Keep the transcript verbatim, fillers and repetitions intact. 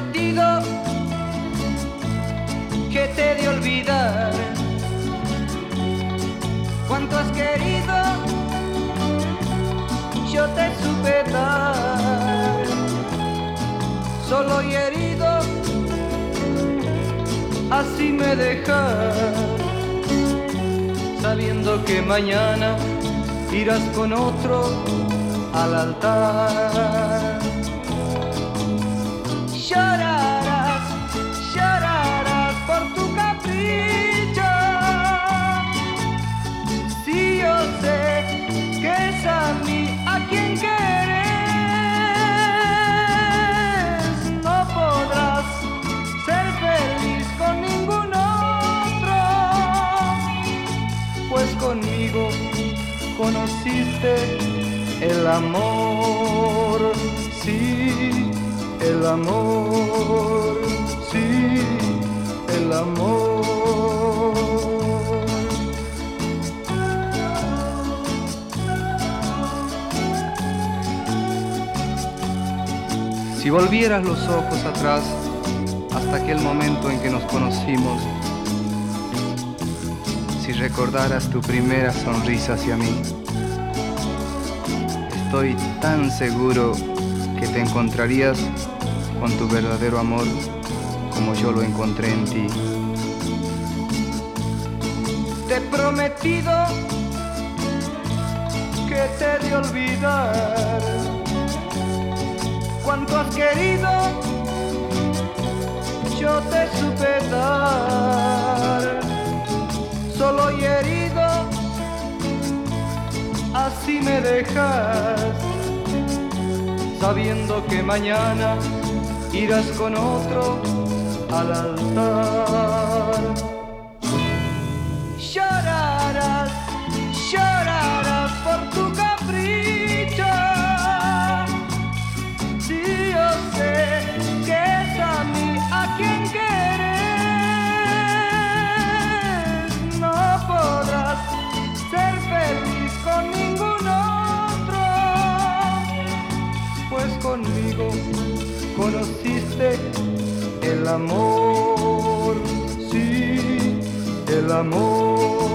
prometido que te he de olvidar. Cuánto has querido, yo te supe dar. Solo y herido, así me dejas, sabiendo que mañana irás con otro al altar. Llorarás, llorarás por tu capricho. Si yo sé que es a mí a quien quieres, no podrás ser feliz con ningún otro, pues conmigo conociste el amor, sí, el amor, sí, el amor. Si volvieras los ojos atrás hasta aquel momento en que nos conocimos, si recordaras tu primera sonrisa hacia mí, estoy tan seguro que te encontrarías con tu verdadero amor como yo lo encontré en ti. Te he prometido que te he de olvidar. Cuánto has querido, yo te supe dar. Solo y herido, así me dejas, sabiendo que mañana irás con otro al altar. Llorarás, llorarás por tu capricho. Si yo sé que es a mí a quien quieres, no podrás ser feliz con ningún otro, pues conmigo conociste el amor, sí, el amor.